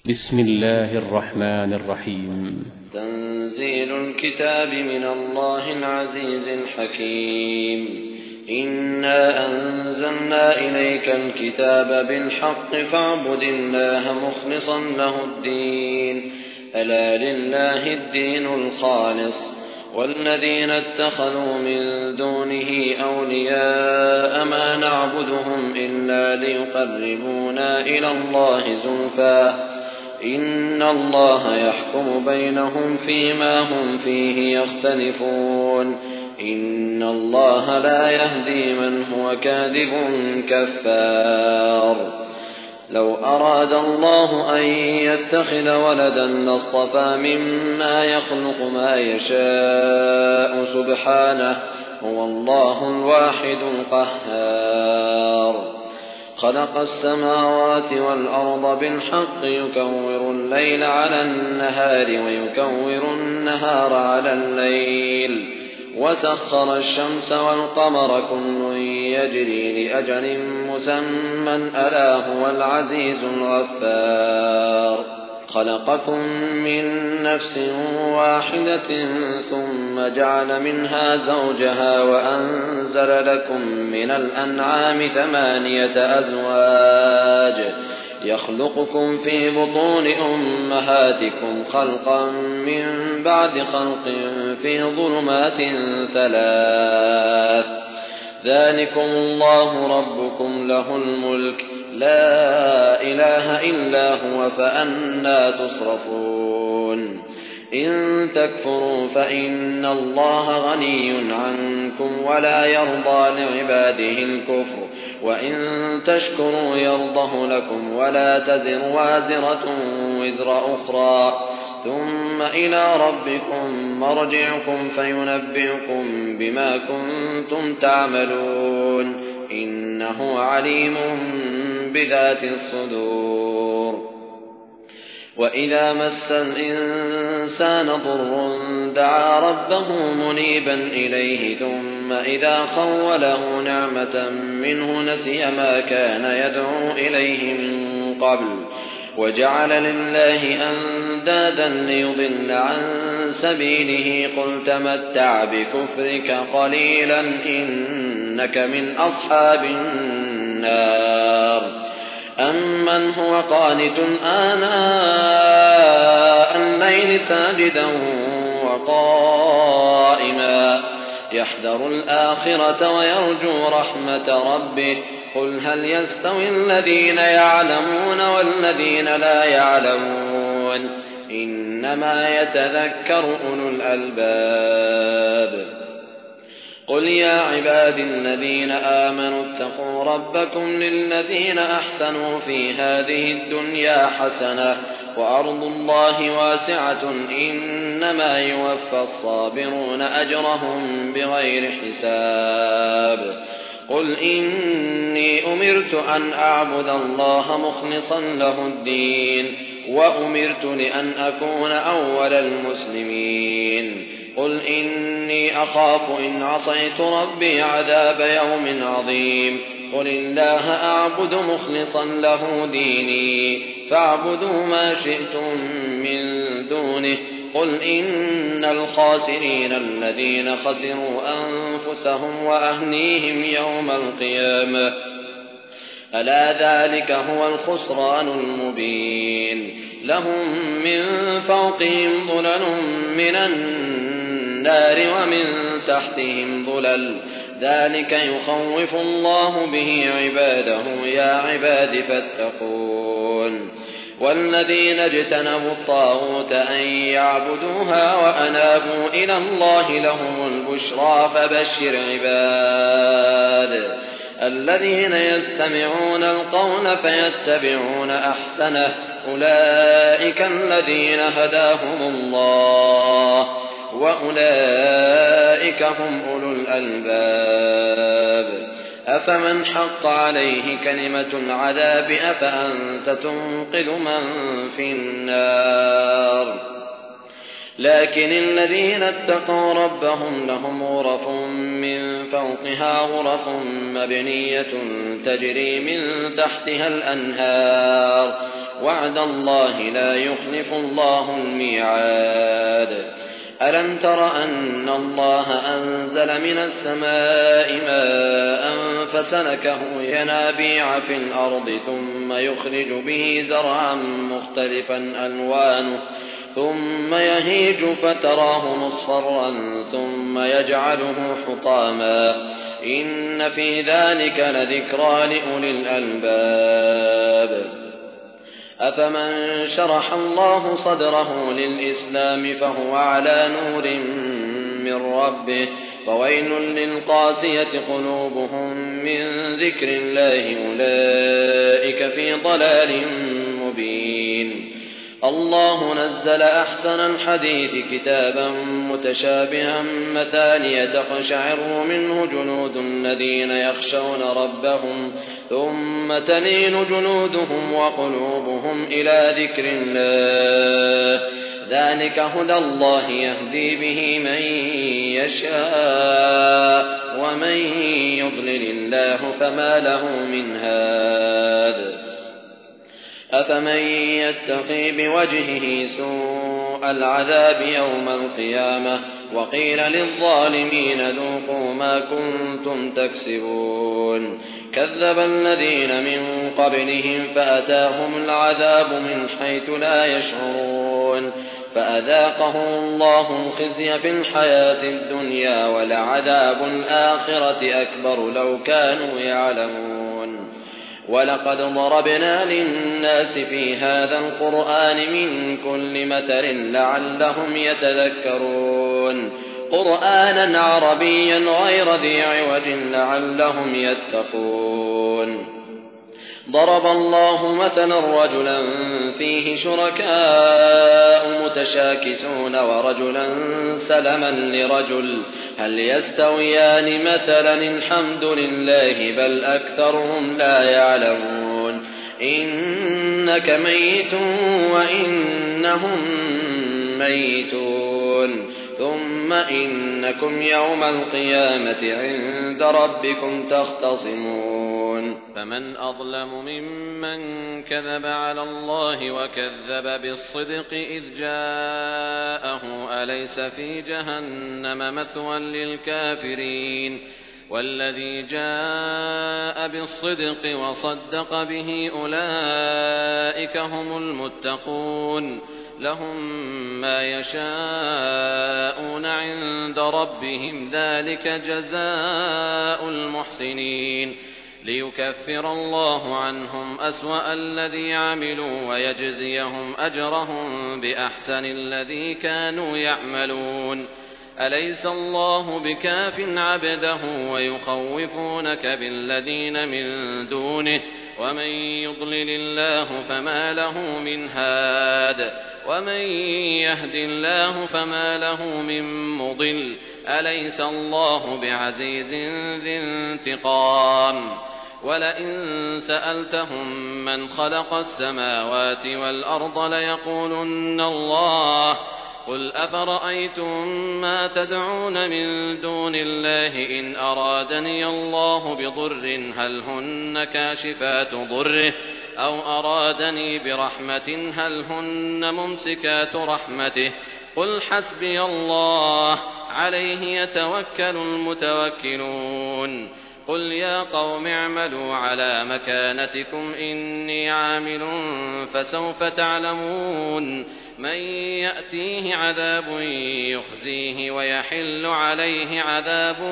بسم الله الرحمن الرحيم. تنزيل الكتاب من الله العزيز الحكيم. إنا أنزلنا إليك الكتاب بالحق فاعبد الله مخلصا له الدين، ألا لله الدين الخالص، والذين اتخذوا من دونه أولياء ما نعبدهم إلا ليقربونا إلى الله زلفى إن الله يحكم بينهم فيما هم فيه يختلفون، إن الله لا يهدي من هو كاذب كفار. لو أراد الله أن يتخذ ولدا لاصطفى مما يخلق ما يشاء سبحانه، هو الله الواحد القهار. خلق السماوات والأرض بالحق يكور الليل على النهار ويكور النهار على الليل، وسخر الشمس والقمر كل يجري لأجل مسمى ألا هو العزيز الغفار. خلقكم من نفس واحدة ثم جعل منها زوجها وأنزل لكم من الأنعام 8 أزواج يخلقكم في بطون أمهاتكم خلقا من بعد خلق في ظلمات 3، ذلكم الله ربكم له الملك لا إله إلا هو فأنى تصرفون. إن تكفروا فإن الله غني عنكم ولا يرضى لعباده الكفر، وإن تشكروا يرضه لكم ولا تزر وازرة وزر أخرى، ثم إلى ربكم مرجعكم فينبئكم بما كنتم تعملون، إنه عليم بذات الصدور. وإذا مس الإنسان ضر دعا ربه منيبا إليه، ثم إذا خوله نعمة منه نسي ما كان يدعو إليه من قبل وجعل لله أندادا ليضل عن سبيله، قل تمتع بكفرك قليلا إنك من أصحاب النار. أمن هو قانت آناء الليل ساجدا وقائما يحذر الآخرة ويرجو رحمة ربه، قل هل يستوي الذين يعلمون والذين لا يعلمون، إنما يتذكر أولو الألباب. قل يا عباد الذين آمنوا اتقوا ربكم للذين أحسنوا في هذه الدنيا حسنة وأرض الله واسعة إنما يوفى الصابرون أجرهم بغير حساب. قل إني أمرت أن أعبد الله مخلصا له الدين وأمرت لأن أكون أول المسلمين. قل إني أخاف إن عصيت ربي عذاب يوم عظيم. قل الله أعبد مخلصا له ديني فاعبدوا ما شئتم من دونه. قل إن الخاسرين الذين خسروا أنفسهم وأهليهم يوم القيامة ألا ذلك هو الخسران المبين. لهم من فوقهم ظلل من النار ومن تحتهم ظلل، ذلك يخوف الله به عباده يا عباد فاتقون. والذين اجتنبوا الطاغوت أن يعبدوها وأنابوا إلى الله لهم البشرى فبشر عباد الذين يستمعون القول فيتبعون أحسنه أولئك الذين هداهم الله وأولئك هم أولو الألباب. أفمن حق عليه كلمة العذاب أفأنت تنقذ من في النار. لكن الذين اتقوا ربهم لهم غرف من فوقها غرف مبنية تجري من تحتها الأنهار وعد الله لا يخلف الله الميعاد. ألم تر أن الله أنزل من السماء ماء فسلكه ينابيع في الأرض ثم يخرج به زرعا مختلفا ألوانه ثم يهيج فتراه مصفرا ثم يجعله حطاما إن في ذلك لذكرى لأولي الألباب. أفمن شرح الله صدره للإسلام فهو على نور من ربه فويل للقاسية قلوبهم من ذكر الله أولئك في ضلال مبين. الله نزل أحسن الحديث كتابا متشابها مثانية تقشعر منه جلود الذين يخشون ربهم ثم تلين جلودهم وقلوبهم إلى ذكر الله ذلك هدى الله يهدي به من يشاء ومن يضلل الله فما له من هاد. أفمن يتقي بوجهه سوء العذاب يوم القيامة وقيل للظالمين ذوقوا ما كنتم تكسبون. كذب الذين من قبلهم فأتاهم العذاب من حيث لا يشعرون فأذاقهم الله الخزي في الحياة الدنيا ولعذاب الآخرة أكبر لو كانوا يعلمون. ولقد ضربنا للناس في هذا القرآن من كل مثل لعلهم يتذكرون قرآنا عربيا غير ذي عوج لعلهم يتقون. ضرب الله مثلا رجلا فيه شركاء متشاكسون ورجلا سلما لرجل هل يستويان مثلا الحمد لله بل أكثرهم لا يعلمون. إنك ميت وإنهم ميتون ثم إنكم يوم القيامة عند ربكم تختصمون. فمن أظلم ممن كذب على الله وكذب بالصدق إذ جاءه أليس في جهنم مثوى للكافرين والذي جاء بالصدق وصدق به أولئك هم المتقون لهم ما يشاءون عند ربهم ذلك جزاء المحسنين ليكفر الله عنهم أسوأ الذي عملوا ويجزيهم أجرهم بأحسن الذي كانوا يعملون. أليس الله بكاف عبده ويخوفونك بالذين من دونه ومن يضلل الله فما له من هاد ومن يهد الله فما له من مضل. أليس الله بعزيز ذي انتقام. ولئن سألتهم من خلق السماوات والأرض ليقولن الله قل أفرأيتم ما تدعون من دون الله إن أرادني الله بضر هل هن كاشفات ضره أو أرادني برحمة هل هن ممسكات رحمته قل حسبي الله عليه يتوكل المتوكلون. قل يا قوم اعملوا على مكانتكم إني عامل فسوف تعلمون من يأتيه عذاب يخزيه ويحل عليه عذاب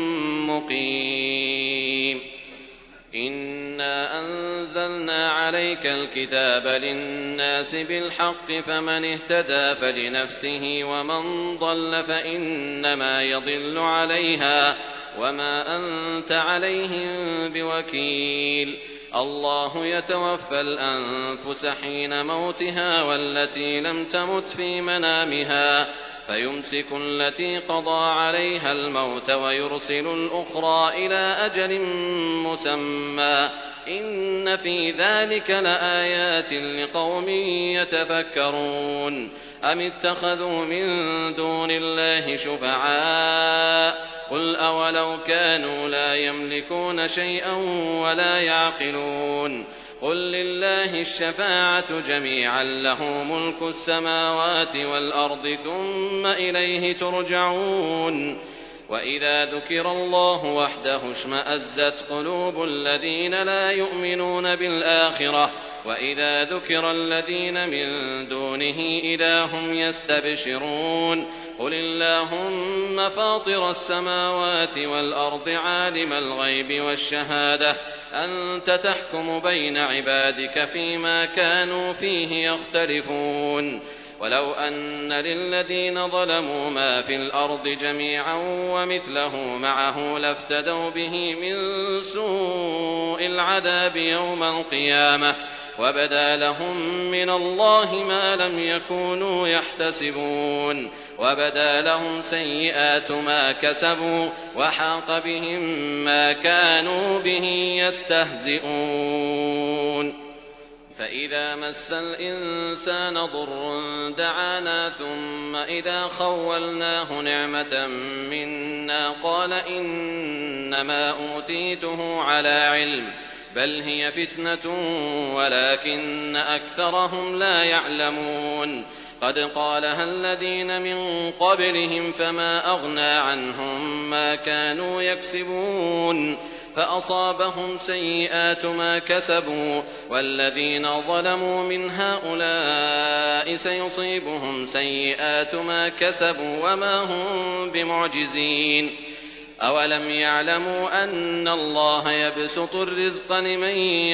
مقيم. إنا أنزلنا عليك الكتاب للناس بالحق فمن اهتدى فلنفسه ومن ضل فإنما يضل عليها وما أنت عليهم بوكيل. الله يتوفى الأنفس حين موتها والتي لم تمت في منامها فيمسك التي قضى عليها الموت ويرسل الأخرى إلى أجل مسمى إن في ذلك لآيات لقوم يتفكرون. أم اتخذوا من دون الله شفعاء قل أولو كانوا لا يملكون شيئا ولا يعقلون قل لله الشفاعة جميعا له ملك السماوات والأرض ثم إليه ترجعون وإذا ذكر الله وحده اشمأزت قلوب الذين لا يؤمنون بالآخرة وإذا ذكر الذين من دونه إذا هم يستبشرون قل اللهم فاطر السماوات والأرض عالم الغيب والشهادة أنت تحكم بين عبادك فيما كانوا فيه يختلفون ولو أن للذين ظلموا ما في الأرض جميعا ومثله معه لافتدوا به من سوء العذاب يوم القيامة وبدا لهم من الله ما لم يكونوا يحتسبون وبدا لهم سيئات ما كسبوا وحاق بهم ما كانوا به يستهزئون فإذا مس الإنسان ضر دعانا ثم إذا خولناه نعمة منا قال إنما أوتيته على علم بل هي فتنة ولكن أكثرهم لا يعلمون قد قالها الذين من قبلهم فما أغنى عنهم ما كانوا يكسبون فأصابهم سيئات ما كسبوا والذين ظلموا من هؤلاء سيصيبهم سيئات ما كسبوا وما هم بمعجزين أولم يعلموا أن الله يبسط الرزق لمن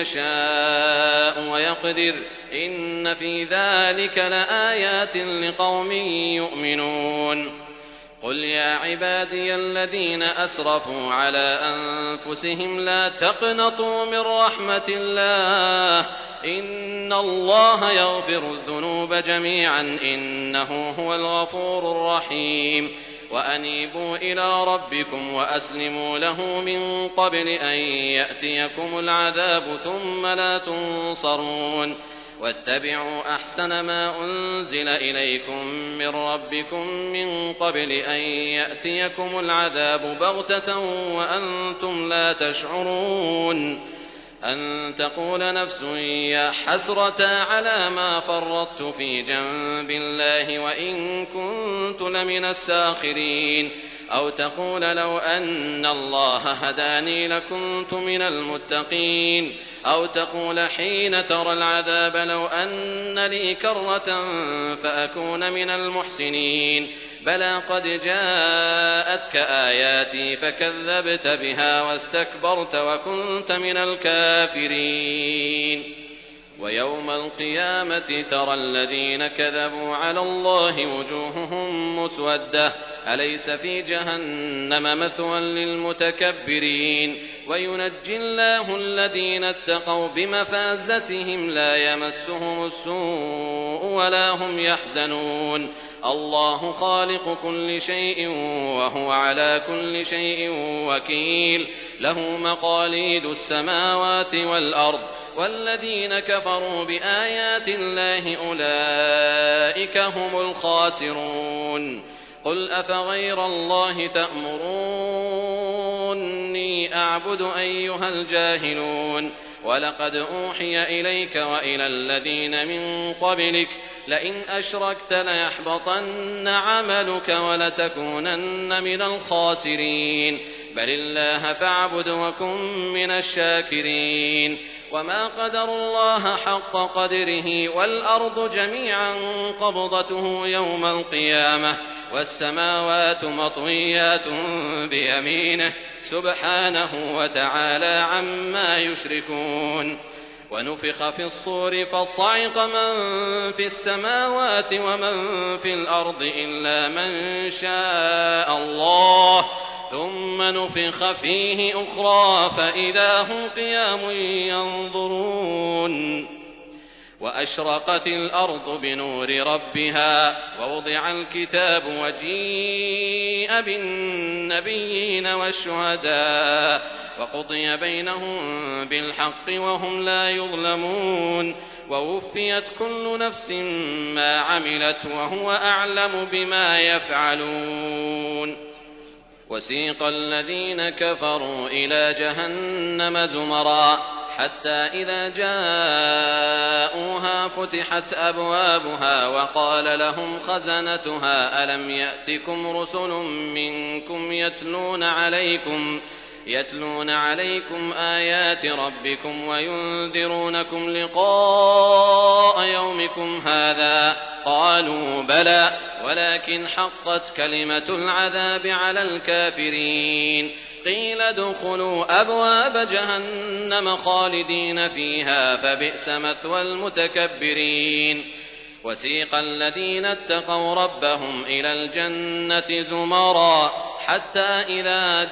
يشاء ويقدر إن في ذلك لآيات لقوم يؤمنون قل يا عبادي الذين أسرفوا على أنفسهم لا تقنطوا من رحمة الله إن الله يغفر الذنوب جميعا إنه هو الغفور الرحيم وأنيبوا إلى ربكم وأسلموا له من قبل أن يأتيكم العذاب ثم لا تنصرون واتبعوا أحسن ما أنزل إليكم من ربكم من قبل أن يأتيكم العذاب بغتة وأنتم لا تشعرون أن تقول نفس يا حسرة على ما فرطت في جنب الله وإن كنت لمن الساخرين أو تقول لو أن الله هداني لكنت من المتقين أو تقول حين ترى العذاب لو أن لي كرة فأكون من المحسنين بلى قد جاءتك آياتي فكذبت بها واستكبرت وكنت من الكافرين ويوم القيامة ترى الذين كذبوا على الله وجوههم مسودة أليس في جهنم مثوى للمتكبرين وينجي الله الذين اتقوا بمفازتهم لا يمسهم السوء ولا هم يحزنون الله خالق كل شيء وهو على كل شيء وكيل له مقاليد السماوات والأرض والذين كفروا بآيات الله أولئك هم الخاسرون قل أفغير الله تأمروني أعبد أيها الجاهلون ولقد أوحي إليك وإلى الذين من قبلك لئن أشركت ليحبطن عملك ولتكونن من الخاسرين بل الله فاعبد وكن من الشاكرين وما قدر الله حق قدره والأرض جميعا قبضته يوم القيامة والسماوات مطويات بيمينه سبحانه وتعالى عما يشركون ونفخ في الصور فصعق من في السماوات ومن في الأرض إلا من شاء الله ثم نفخ فيه أخرى فإذا هم قيام ينظرون وأشرقت الأرض بنور ربها ووضع الكتاب وجيء بالنبيين والشهداء وقضي بينهم بالحق وهم لا يظلمون ووفيت كل نفس ما عملت وهو أعلم بما يفعلون وسيق الذين كفروا إلى جهنم زمرا حتى إذا جاءوها فتحت أبوابها وقال لهم خزنتها ألم يأتكم رسل منكم يتلون عليكم آيات ربكم وينذرونكم لقاء يومكم هذا قالوا بلى ولكن حقت كلمة العذاب على الكافرين قيل ادخلوا أبواب جهنم خالدين فيها فبئس مثوى المتكبرين وسيق الذين اتقوا ربهم إلى الجنة زمرا حتى إذا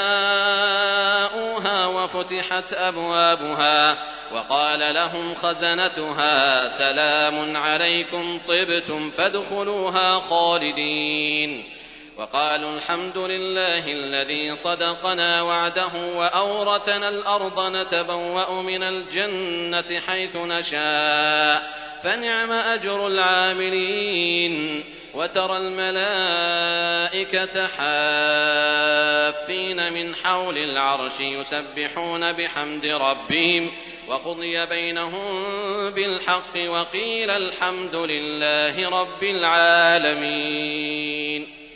جاءوها وفتحت أبوابها وقال لهم خزنتها سلام عليكم طبتم فادخلوها خالدين وقالوا الحمد لله الذي صدقنا وعده وأورثنا الأرض نتبوأ من الجنة حيث نشاء فنعم أجر العاملين وترى الملائكة حافين من حول العرش يسبحون بحمد ربهم وقضي بينهم بالحق وقيل الحمد لله رب العالمين.